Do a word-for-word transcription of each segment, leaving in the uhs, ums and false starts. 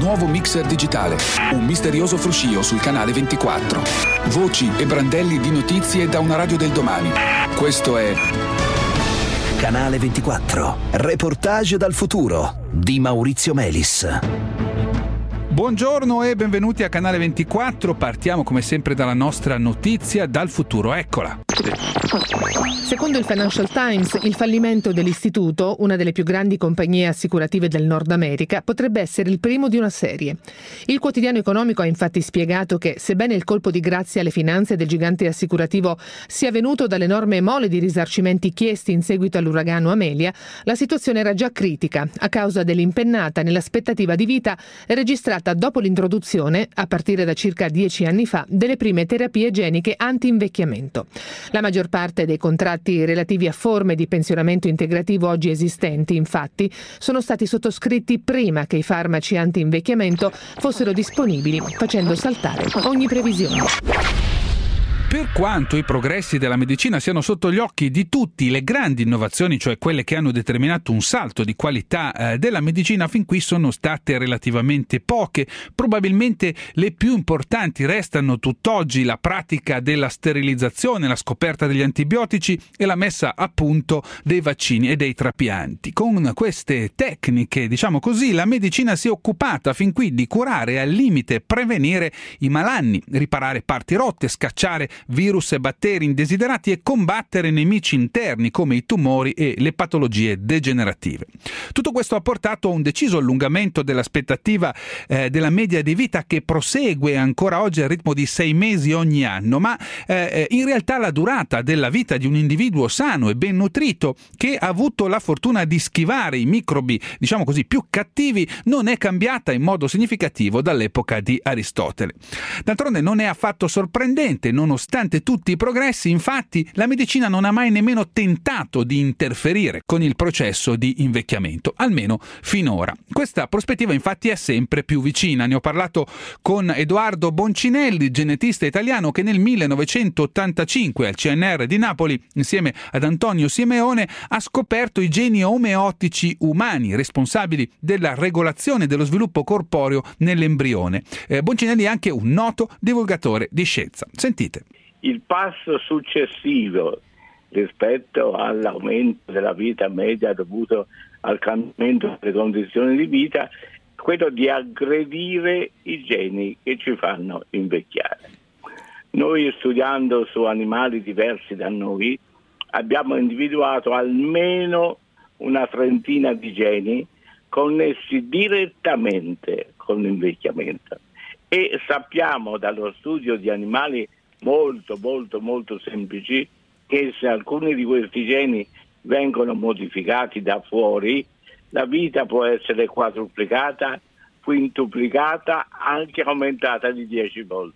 nuovo mixer digitale, un misterioso fruscio sul canale ventiquattro, voci e brandelli di notizie da una radio del domani. Questo è Canale ventiquattro, reportage dal futuro di Maurizio Melis. Buongiorno e benvenuti a Canale ventiquattro. Partiamo come sempre dalla nostra notizia dal futuro. Eccola. Secondo il Financial Times, il fallimento dell'istituto, una delle più grandi compagnie assicurative del Nord America, potrebbe essere il primo di una serie. Il quotidiano economico ha infatti spiegato che, sebbene il colpo di grazia alle finanze del gigante assicurativo sia venuto dall'enorme mole di risarcimenti chiesti in seguito all'uragano Amelia, la situazione era già critica a causa dell'impennata nell'aspettativa di vita registrata dopo l'introduzione, a partire da circa dieci anni fa, delle prime terapie igieniche anti-invecchiamento. La maggior parte dei contratti relativi a forme di pensionamento integrativo oggi esistenti, infatti, sono stati sottoscritti prima che i farmaci anti-invecchiamento fossero disponibili, facendo saltare ogni previsione. Per quanto i progressi della medicina siano sotto gli occhi di tutti, le grandi innovazioni, cioè quelle che hanno determinato un salto di qualità eh, della medicina, fin qui sono state relativamente poche. Probabilmente le più importanti restano tutt'oggi la pratica della sterilizzazione, la scoperta degli antibiotici e la messa a punto dei vaccini e dei trapianti. Con queste tecniche, diciamo così, la medicina si è occupata fin qui di curare e al limite prevenire i malanni, riparare parti rotte, scacciare virus e batteri indesiderati e combattere nemici interni come i tumori e le patologie degenerative. Tutto questo ha portato a un deciso allungamento dell'aspettativa eh, della media di vita, che prosegue ancora oggi al ritmo di sei mesi ogni anno, ma eh, in realtà la durata della vita di un individuo sano e ben nutrito, che ha avuto la fortuna di schivare i microbi, diciamo così, più cattivi, non è cambiata in modo significativo dall'epoca di Aristotele. D'altronde non è affatto sorprendente, nonostante Nonostante tutti i progressi, infatti, la medicina non ha mai nemmeno tentato di interferire con il processo di invecchiamento, almeno finora. Questa prospettiva infatti è sempre più vicina. Ne ho parlato con Edoardo Boncinelli, genetista italiano che nel millenovecentottantacinque al C N R di Napoli, insieme ad Antonio Simeone, ha scoperto i geni omeotici umani, responsabili della regolazione dello sviluppo corporeo nell'embrione. Eh, Boncinelli è anche un noto divulgatore di scienza. Sentite. Il passo successivo rispetto all'aumento della vita media dovuto al cambiamento delle condizioni di vita è quello di aggredire i geni che ci fanno invecchiare. Noi, studiando su animali diversi da noi, abbiamo individuato almeno una trentina di geni connessi direttamente con l'invecchiamento e sappiamo dallo studio di animali molto molto molto semplici che se alcuni di questi geni vengono modificati da fuori, la vita può essere quadruplicata, quintuplicata, anche aumentata di dieci volte.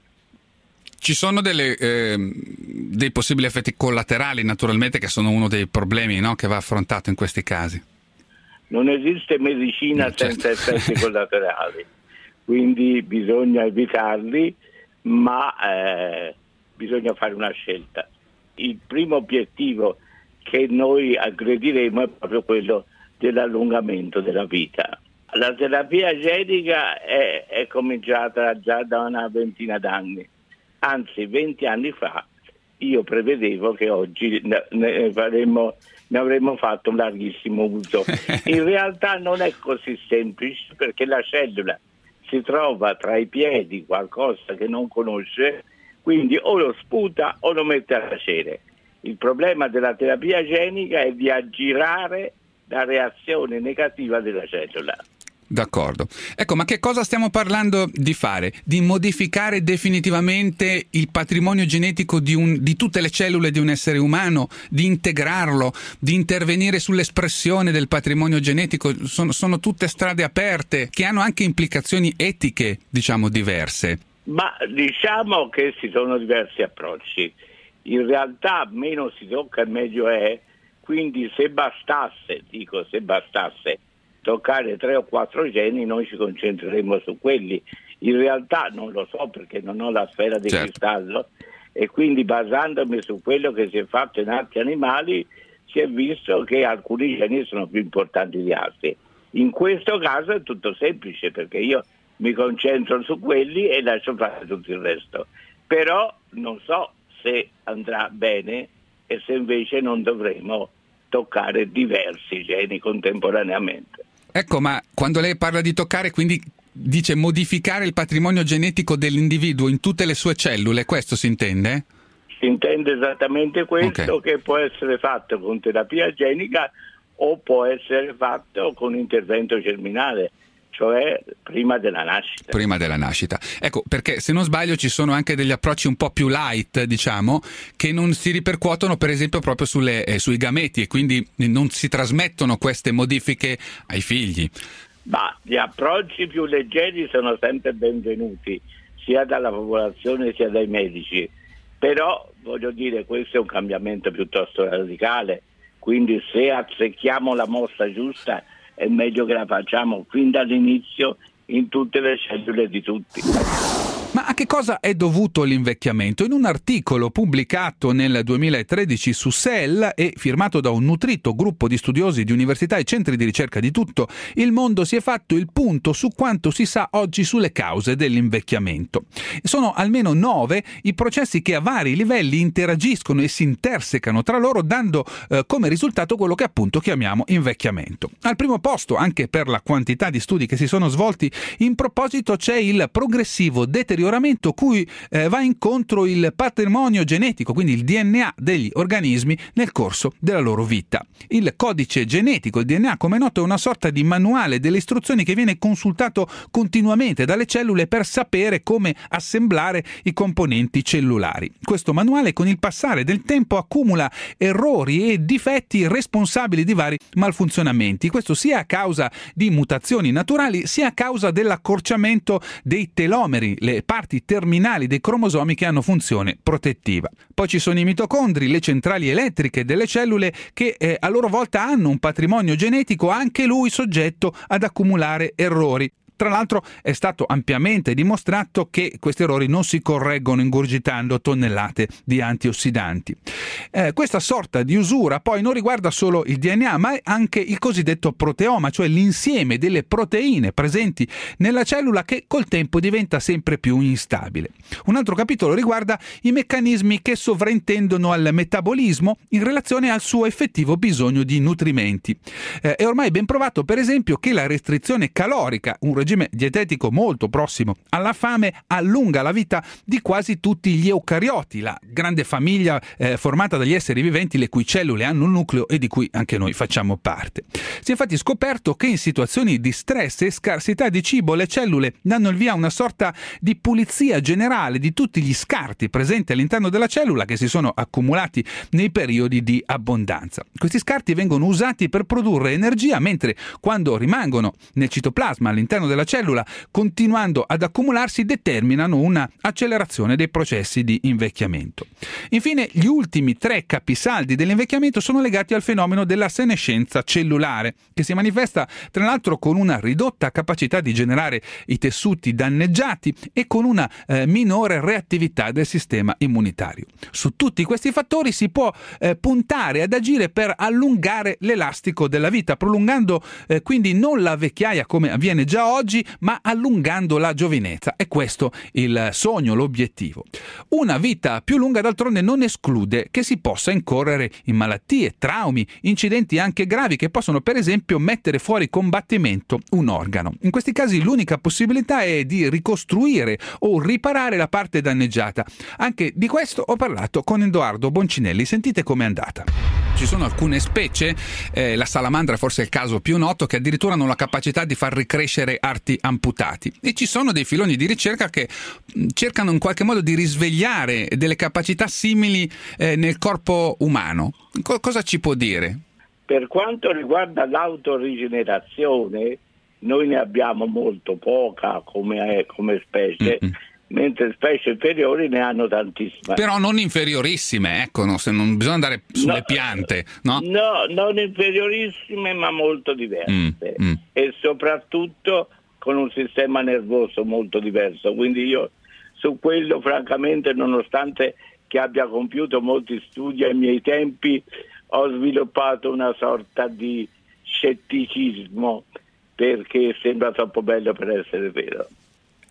Ci sono delle, eh, dei possibili effetti collaterali, naturalmente, che sono uno dei problemi, no, che va affrontato in questi casi. Non esiste medicina eh, certo. senza effetti collaterali, quindi bisogna evitarli, ma eh, bisogna fare una scelta. Il primo obiettivo che noi aggrediremo è proprio quello dell'allungamento della vita. La terapia genica è, è cominciata già da una ventina d'anni, anzi venti anni fa io prevedevo che oggi ne, ne, faremmo, ne avremmo fatto un larghissimo uso. In realtà non è così semplice, perché la cellula si trova tra i piedi qualcosa che non conosce, quindi o lo sputa o lo mette a tacere. Il problema della terapia genica è di aggirare la reazione negativa della cellula. D'accordo. Ecco, ma che cosa stiamo parlando di fare? Di modificare definitivamente il patrimonio genetico di, un, di tutte le cellule di un essere umano, di integrarlo, di intervenire sull'espressione del patrimonio genetico? Sono, sono tutte strade aperte che hanno anche implicazioni etiche, diciamo, diverse. Ma diciamo che ci sono diversi approcci. In realtà meno si tocca meglio è, quindi se bastasse, dico se bastasse, toccare tre o quattro geni, noi ci concentreremo su quelli. In realtà non lo so, perché non ho la sfera di certo. cristallo, e quindi basandomi su quello che si è fatto in altri animali si è visto che alcuni geni sono più importanti di altri. In questo caso è tutto semplice, perché io mi concentro su quelli e lascio fare tutto il resto. Però non so se andrà bene e se invece non dovremo toccare diversi geni contemporaneamente. Ecco, ma quando lei parla di toccare, quindi dice modificare il patrimonio genetico dell'individuo in tutte le sue cellule, questo si intende? Si intende esattamente questo, okay. Che può essere fatto con terapia genica o può essere fatto con intervento germinale, cioè prima della nascita. Prima della nascita. Ecco, perché se non sbaglio ci sono anche degli approcci un po' più light, diciamo, che non si ripercuotono per esempio proprio sulle, eh, sui gameti e quindi non si trasmettono queste modifiche ai figli. Ma gli approcci più leggeri sono sempre benvenuti, sia dalla popolazione sia dai medici. Però, voglio dire, questo è un cambiamento piuttosto radicale, quindi se azzecchiamo la mossa giusta è meglio che la facciamo fin dall'inizio in tutte le cellule di tutti. Ma a che cosa è dovuto l'invecchiamento? In un articolo pubblicato nel duemilatredici su Cell e firmato da un nutrito gruppo di studiosi di università e centri di ricerca di tutto il mondo si è fatto il punto su quanto si sa oggi sulle cause dell'invecchiamento. Sono almeno nove i processi che a vari livelli interagiscono e si intersecano tra loro, dando eh, come risultato quello che appunto chiamiamo invecchiamento. Al primo posto, anche per la quantità di studi che si sono svolti in proposito, c'è il progressivo deterioramento cui eh, va incontro il patrimonio genetico, quindi il D N A degli organismi nel corso della loro vita. Il codice genetico, il D N A, come noto, è una sorta di manuale delle istruzioni che viene consultato continuamente dalle cellule per sapere come assemblare i componenti cellulari. Questo manuale con il passare del tempo accumula errori e difetti responsabili di vari malfunzionamenti, questo sia a causa di mutazioni naturali sia a causa dell'accorciamento dei telomeri, le parti terminali dei cromosomi che hanno funzione protettiva. Poi ci sono i mitocondri, le centrali elettriche delle cellule che eh, a loro volta hanno un patrimonio genetico, anche lui soggetto ad accumulare errori. Tra l'altro è stato ampiamente dimostrato che questi errori non si correggono ingurgitando tonnellate di antiossidanti. Eh, questa sorta di usura poi non riguarda solo il D N A, ma anche il cosiddetto proteoma, cioè l'insieme delle proteine presenti nella cellula che col tempo diventa sempre più instabile. Un altro capitolo riguarda i meccanismi che sovrintendono al metabolismo in relazione al suo effettivo bisogno di nutrimenti. Eh, è ormai ben provato, per esempio, che la restrizione calorica, un regime dietetico molto prossimo alla fame, allunga la vita di quasi tutti gli eucarioti, la grande famiglia eh, formata dagli esseri viventi le cui cellule hanno un nucleo e di cui anche noi facciamo parte. Si è infatti scoperto che in situazioni di stress e scarsità di cibo le cellule danno il via a una sorta di pulizia generale di tutti gli scarti presenti all'interno della cellula che si sono accumulati nei periodi di abbondanza. Questi scarti vengono usati per produrre energia, mentre quando rimangono nel citoplasma all'interno della cellula, continuando ad accumularsi, determinano una accelerazione dei processi di invecchiamento. Infine, gli ultimi tre capisaldi dell'invecchiamento sono legati al fenomeno della senescenza cellulare, che si manifesta tra l'altro con una ridotta capacità di generare i tessuti danneggiati e con una eh, minore reattività del sistema immunitario. Su tutti questi fattori si può eh, puntare ad agire per allungare l'elastico della vita, prolungando eh, quindi non la vecchiaia come avviene già oggi, ma allungando la giovinezza. È questo il sogno, l'obiettivo. Una vita più lunga d'altronde non esclude che si possa incorrere in malattie, traumi, incidenti anche gravi che possono per esempio mettere fuori combattimento un organo. In questi casi l'unica possibilità è di ricostruire o riparare la parte danneggiata. Anche di questo ho parlato con Edoardo Boncinelli. Sentite com'è andata. Ci sono alcune specie, eh, la salamandra è forse il caso più noto, che addirittura hanno la capacità di far ricrescere arti amputati, e ci sono dei filoni di ricerca che cercano in qualche modo di risvegliare delle capacità simili eh, nel corpo umano. Co- cosa ci può dire? Per quanto riguarda l'autorigenerazione, noi ne abbiamo molto poca come, come specie, mm-hmm. mentre specie inferiori ne hanno tantissime. Però non inferiorissime, ecco, no? Se non bisogna andare sulle no, piante, no? No, non inferiorissime, ma molto diverse. Mm, mm. E soprattutto con un sistema nervoso molto diverso. Quindi io su quello, francamente, nonostante che abbia compiuto molti studi ai miei tempi, ho sviluppato una sorta di scetticismo, perché sembra troppo bello per essere vero.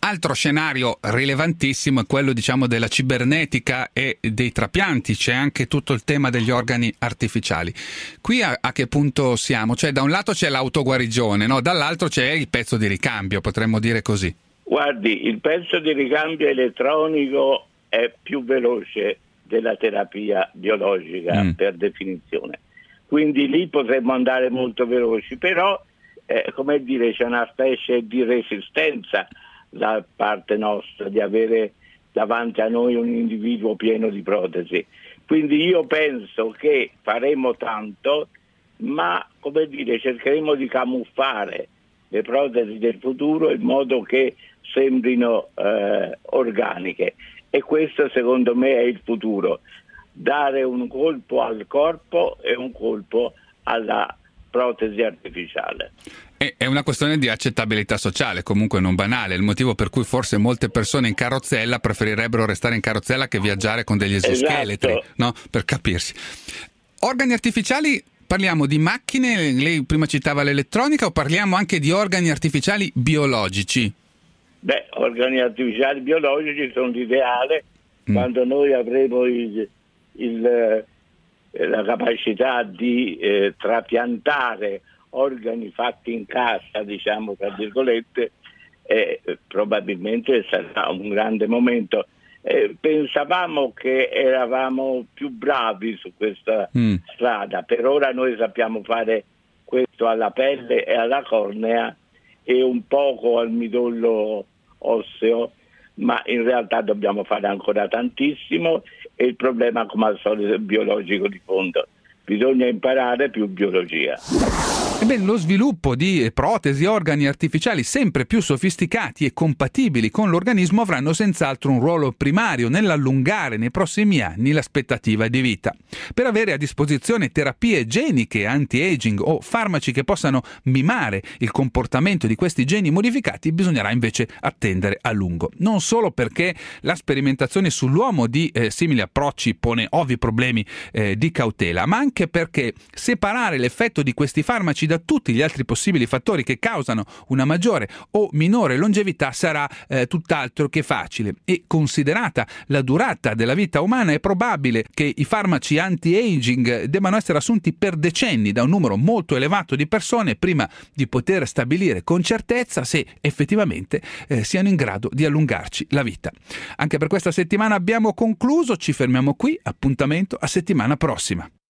Altro scenario rilevantissimo è quello, diciamo, della cibernetica e dei trapianti. C'è anche tutto il tema degli organi artificiali. Qui a, a che punto siamo? Cioè, da un lato c'è l'autoguarigione, no? Dall'altro c'è il pezzo di ricambio, potremmo dire così. Guardi, il pezzo di ricambio elettronico è più veloce della terapia biologica, mm. per definizione. Quindi lì potremmo andare molto veloci, però, eh, come dire, c'è una specie di resistenza da parte nostra di avere davanti a noi un individuo pieno di protesi. Quindi io penso che faremo tanto, ma, come dire, cercheremo di camuffare le protesi del futuro in modo che sembrino eh, organiche, e questo secondo me è il futuro: dare un colpo al corpo e un colpo alla protesi artificiale. È una questione di accettabilità sociale, comunque non banale, il motivo per cui forse molte persone in carrozzella preferirebbero restare in carrozzella che viaggiare con degli esoscheletri, esatto. No? Per capirsi. Organi artificiali, parliamo di macchine, lei prima citava l'elettronica, o parliamo anche di organi artificiali biologici? Beh, organi artificiali biologici sono l'ideale, mm. quando noi avremo il, il, la capacità di eh, trapiantare organi fatti in casa, diciamo tra virgolette, eh, probabilmente sarà un grande momento. Eh, pensavamo che eravamo più bravi su questa mm. strada. Per ora noi sappiamo fare questo alla pelle e alla cornea e un poco al midollo osseo, ma in realtà dobbiamo fare ancora tantissimo, e il problema, come al solito, è biologico di fondo. Bisogna imparare più biologia. Ebbene, lo sviluppo di protesi, organi artificiali sempre più sofisticati e compatibili con l'organismo avranno senz'altro un ruolo primario nell'allungare nei prossimi anni l'aspettativa di vita. Per avere a disposizione terapie geniche anti-aging o farmaci che possano mimare il comportamento di questi geni modificati, bisognerà invece attendere a lungo. Non solo perché la sperimentazione sull'uomo di eh, simili approcci pone ovvi problemi eh, di cautela, ma anche perché separare l'effetto di questi farmaci da tutti gli altri possibili fattori che causano una maggiore o minore longevità sarà eh, tutt'altro che facile, e considerata la durata della vita umana è probabile che i farmaci anti-aging debbano essere assunti per decenni da un numero molto elevato di persone prima di poter stabilire con certezza se effettivamente eh, siano in grado di allungarci la vita. Anche per questa settimana abbiamo concluso, ci fermiamo qui, appuntamento a settimana prossima.